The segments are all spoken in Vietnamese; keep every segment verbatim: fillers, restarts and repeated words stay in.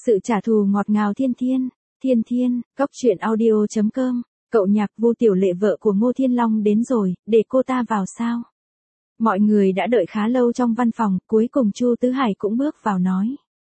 Sự trả thù ngọt ngào thiên thiên, thiên thiên, cốc truyện audio chấm com, cậu nhạc Vu Tiểu Lệ vợ của Ngô Thiên Long đến rồi, để cô ta vào sao? Mọi người đã đợi khá lâu trong văn phòng, cuối cùng Chu Tứ Hải cũng bước vào nói.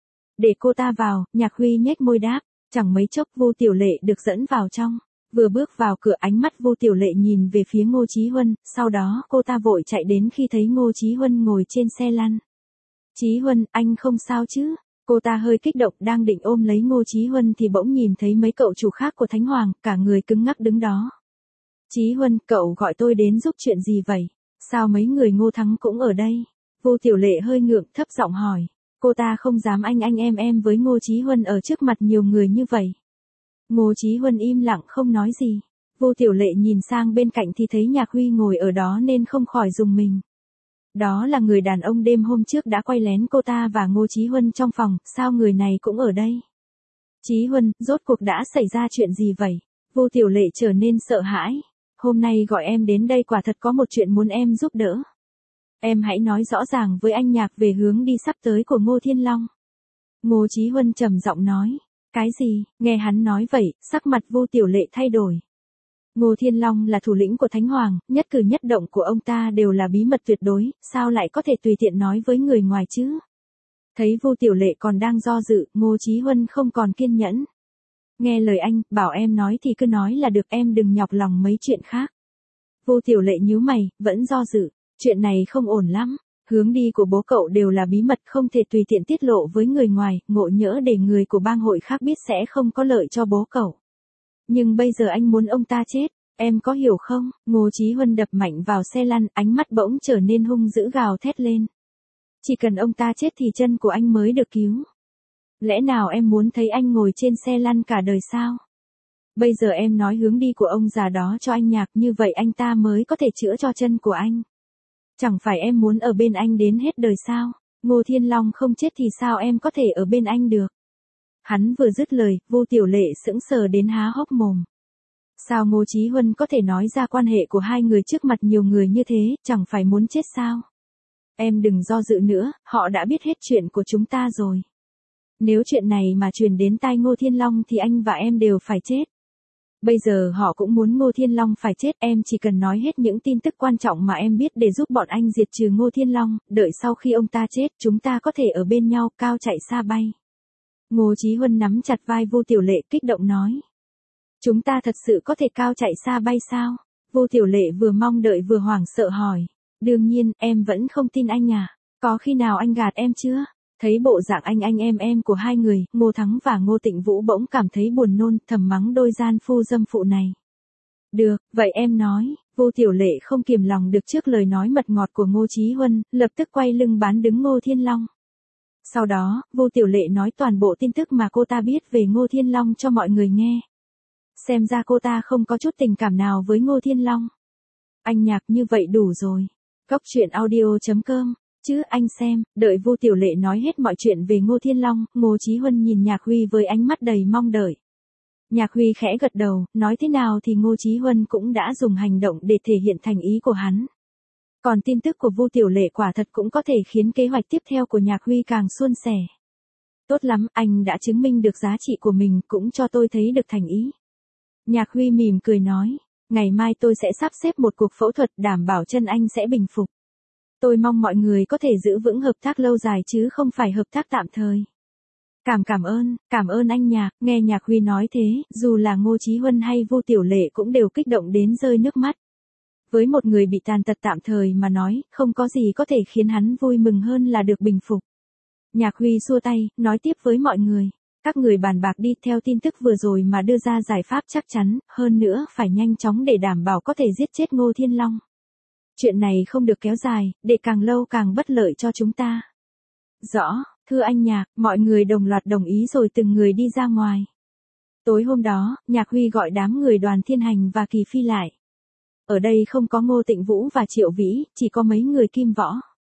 Để cô ta vào, Nhạc Huy nhếch môi đáp, chẳng mấy chốc Vu Tiểu Lệ được dẫn vào trong. Vừa bước vào cửa ánh mắt Vu Tiểu Lệ nhìn về phía Ngô Chí Huân, sau đó cô ta vội chạy đến khi thấy Ngô Chí Huân ngồi trên xe lăn. Chí Huân, anh không sao chứ? Cô ta hơi kích động đang định ôm lấy Ngô Chí Huân thì bỗng nhìn thấy mấy cậu chủ khác của Thánh Hoàng, cả người cứng ngắc đứng đó. Chí Huân, cậu gọi tôi đến giúp chuyện gì vậy? Sao mấy người Ngô Thắng cũng ở đây? Vu Tiểu Lệ hơi ngượng thấp giọng hỏi. Cô ta không dám anh anh em em với Ngô Chí Huân ở trước mặt nhiều người như vậy. Ngô Chí Huân im lặng không nói gì. Vu Tiểu Lệ nhìn sang bên cạnh thì thấy Nhạc Huy ngồi ở đó nên không khỏi rùng mình. Đó là người đàn ông đêm hôm trước đã quay lén cô ta và Ngô Chí Huân trong phòng, sao người này cũng ở đây? Chí Huân, rốt cuộc đã xảy ra chuyện gì vậy? Vu Tiểu Lệ trở nên sợ hãi. Hôm nay gọi em đến đây quả thật có một chuyện muốn em giúp đỡ. Em hãy nói rõ ràng với anh Nhạc về hướng đi sắp tới của Ngô Thiên Long. Ngô Chí Huân trầm giọng nói. Cái gì? Nghe hắn nói vậy, sắc mặt Vu Tiểu Lệ thay đổi. Ngô Thiên Long là thủ lĩnh của Thánh Hoàng, nhất cử nhất động của ông ta đều là bí mật tuyệt đối, sao lại có thể tùy tiện nói với người ngoài chứ? Thấy Vu Tiểu Lệ còn đang do dự, Ngô Chí Huân không còn kiên nhẫn. Nghe lời anh, bảo em nói thì cứ nói là được, em đừng nhọc lòng mấy chuyện khác. Vu Tiểu Lệ nhíu mày, vẫn do dự, chuyện này không ổn lắm. Hướng đi của bố cậu đều là bí mật không thể tùy tiện tiết lộ với người ngoài, ngộ nhỡ để người của bang hội khác biết sẽ không có lợi cho bố cậu. Nhưng bây giờ anh muốn ông ta chết, em có hiểu không? Ngô Chí Huân đập mạnh vào xe lăn, ánh mắt bỗng trở nên hung dữ gào thét lên. Chỉ cần ông ta chết thì chân của anh mới được cứu. Lẽ nào em muốn thấy anh ngồi trên xe lăn cả đời sao? Bây giờ em nói hướng đi của ông già đó cho anh Nhạc, như vậy anh ta mới có thể chữa cho chân của anh. Chẳng phải em muốn ở bên anh đến hết đời sao? Ngô Thiên Long không chết thì sao em có thể ở bên anh được? Hắn vừa dứt lời, Vu Tiểu Lệ sững sờ đến há hốc mồm. Sao Ngô Chí Huân có thể nói ra quan hệ của hai người trước mặt nhiều người như thế, chẳng phải muốn chết sao? Em đừng do dự nữa, họ đã biết hết chuyện của chúng ta rồi. Nếu chuyện này mà truyền đến tai Ngô Thiên Long thì anh và em đều phải chết. Bây giờ họ cũng muốn Ngô Thiên Long phải chết, em chỉ cần nói hết những tin tức quan trọng mà em biết để giúp bọn anh diệt trừ Ngô Thiên Long, đợi sau khi ông ta chết chúng ta có thể ở bên nhau cao chạy xa bay. Ngô Chí Huân nắm chặt vai Vu Tiểu Lệ kích động nói. Chúng ta thật sự có thể cao chạy xa bay sao? Vu Tiểu Lệ vừa mong đợi vừa hoảng sợ hỏi. Đương nhiên, em vẫn không tin anh à? Có khi nào anh gạt em chưa? Thấy bộ dạng anh anh em em của hai người, Ngô Thắng và Ngô Tịnh Vũ bỗng cảm thấy buồn nôn, thầm mắng đôi gian phu dâm phụ này. Được, vậy em nói. Vu Tiểu Lệ không kiềm lòng được trước lời nói mật ngọt của Ngô Chí Huân, lập tức quay lưng bán đứng Ngô Thiên Long. Sau đó, Vu Tiểu Lệ nói toàn bộ tin tức mà cô ta biết về Ngô Thiên Long cho mọi người nghe. Xem ra cô ta không có chút tình cảm nào với Ngô Thiên Long. Anh Nhạc, như vậy đủ rồi. Cốc truyện audio chấm com, chứ anh xem, đợi Vu Tiểu Lệ nói hết mọi chuyện về Ngô Thiên Long, Ngô Chí Huân nhìn Nhạc Huy với ánh mắt đầy mong đợi. Nhạc Huy khẽ gật đầu, nói thế nào thì Ngô Chí Huân cũng đã dùng hành động để thể hiện thành ý của hắn. Còn tin tức của Vu Tiểu Lệ quả thật cũng có thể khiến kế hoạch tiếp theo của Nhạc Huy càng suôn sẻ. Tốt lắm, anh đã chứng minh được giá trị của mình, cũng cho tôi thấy được thành ý. Nhạc Huy mỉm cười nói, ngày mai tôi sẽ sắp xếp một cuộc phẫu thuật đảm bảo chân anh sẽ bình phục. Tôi mong mọi người có thể giữ vững hợp tác lâu dài chứ không phải hợp tác tạm thời. Cảm cảm ơn, cảm ơn anh Nhạc. Nghe Nhạc Huy nói thế, dù là Ngô Chí Huân hay Vu Tiểu Lệ cũng đều kích động đến rơi nước mắt. Với một người bị tàn tật tạm thời mà nói, không có gì có thể khiến hắn vui mừng hơn là được bình phục. Nhạc Huy xua tay, nói tiếp với mọi người. Các người bàn bạc đi, theo tin tức vừa rồi mà đưa ra giải pháp chắc chắn, hơn nữa phải nhanh chóng để đảm bảo có thể giết chết Ngô Thiên Long. Chuyện này không được kéo dài, để càng lâu càng bất lợi cho chúng ta. Rõ, thưa anh Nhạc, mọi người đồng loạt đồng ý rồi từng người đi ra ngoài. Tối hôm đó, Nhạc Huy gọi đám người Đoàn Thiên Hành và Kỳ Phi lại. Ở đây không có Ngô Tịnh Vũ và Triệu Vĩ, chỉ có mấy người Kim Võ.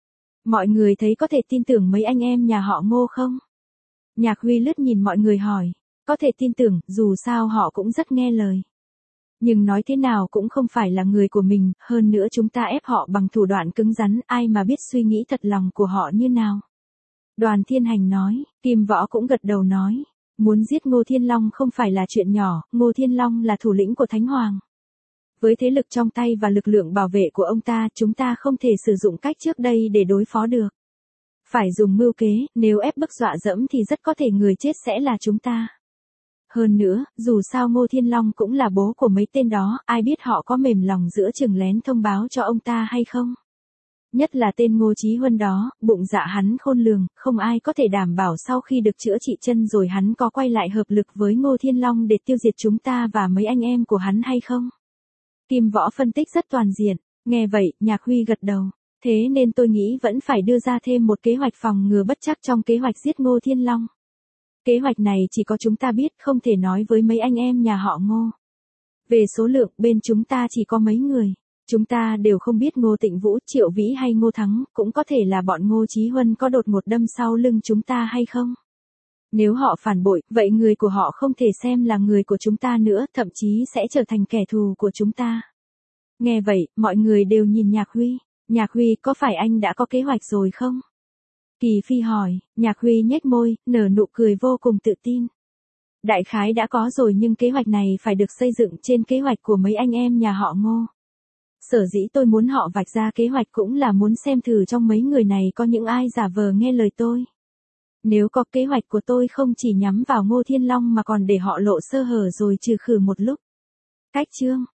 Mọi người thấy có thể tin tưởng mấy anh em nhà họ Ngô không? Nhạc Huy lướt nhìn mọi người hỏi. Có thể tin tưởng, dù sao họ cũng rất nghe lời. Nhưng nói thế nào cũng không phải là người của mình, hơn nữa chúng ta ép họ bằng thủ đoạn cứng rắn, ai mà biết suy nghĩ thật lòng của họ như nào. Đoàn Thiên Hành nói, Kim Võ cũng gật đầu nói. Muốn giết Ngô Thiên Long không phải là chuyện nhỏ, Ngô Thiên Long là thủ lĩnh của Thánh Hoàng. Với thế lực trong tay và lực lượng bảo vệ của ông ta, chúng ta không thể sử dụng cách trước đây để đối phó được. Phải dùng mưu kế, nếu ép bức dọa dẫm thì rất có thể người chết sẽ là chúng ta. Hơn nữa, dù sao Ngô Thiên Long cũng là bố của mấy tên đó, ai biết họ có mềm lòng giữa chừng lén thông báo cho ông ta hay không? Nhất là tên Ngô Chí Huân đó, bụng dạ hắn khôn lường, không ai có thể đảm bảo sau khi được chữa trị chân rồi hắn có quay lại hợp lực với Ngô Thiên Long để tiêu diệt chúng ta và mấy anh em của hắn hay không? Kim Võ phân tích rất toàn diện, nghe vậy, Nhạc Huy gật đầu. Thế nên tôi nghĩ vẫn phải đưa ra thêm một kế hoạch phòng ngừa bất trắc trong kế hoạch giết Ngô Thiên Long. Kế hoạch này chỉ có chúng ta biết, không thể nói với mấy anh em nhà họ Ngô. Về số lượng, bên chúng ta chỉ có mấy người. Chúng ta đều không biết Ngô Tịnh Vũ, Triệu Vĩ hay Ngô Thắng, cũng có thể là bọn Ngô Chí Huân có đột ngột đâm sau lưng chúng ta hay không? Nếu họ phản bội, vậy người của họ không thể xem là người của chúng ta nữa, thậm chí sẽ trở thành kẻ thù của chúng ta. Nghe vậy, mọi người đều nhìn Nhạc Huy. Nhạc Huy, có phải anh đã có kế hoạch rồi không? Kỳ Phi hỏi. Nhạc Huy nhếch môi, nở nụ cười vô cùng tự tin. Đại khái đã có rồi, nhưng kế hoạch này phải được xây dựng trên kế hoạch của mấy anh em nhà họ Ngô. Sở dĩ tôi muốn họ vạch ra kế hoạch cũng là muốn xem thử trong mấy người này có những ai giả vờ nghe lời tôi. Nếu có, kế hoạch của tôi không chỉ nhắm vào Ngô Thiên Long mà còn để họ lộ sơ hở rồi trừ khử một lúc. Cách chương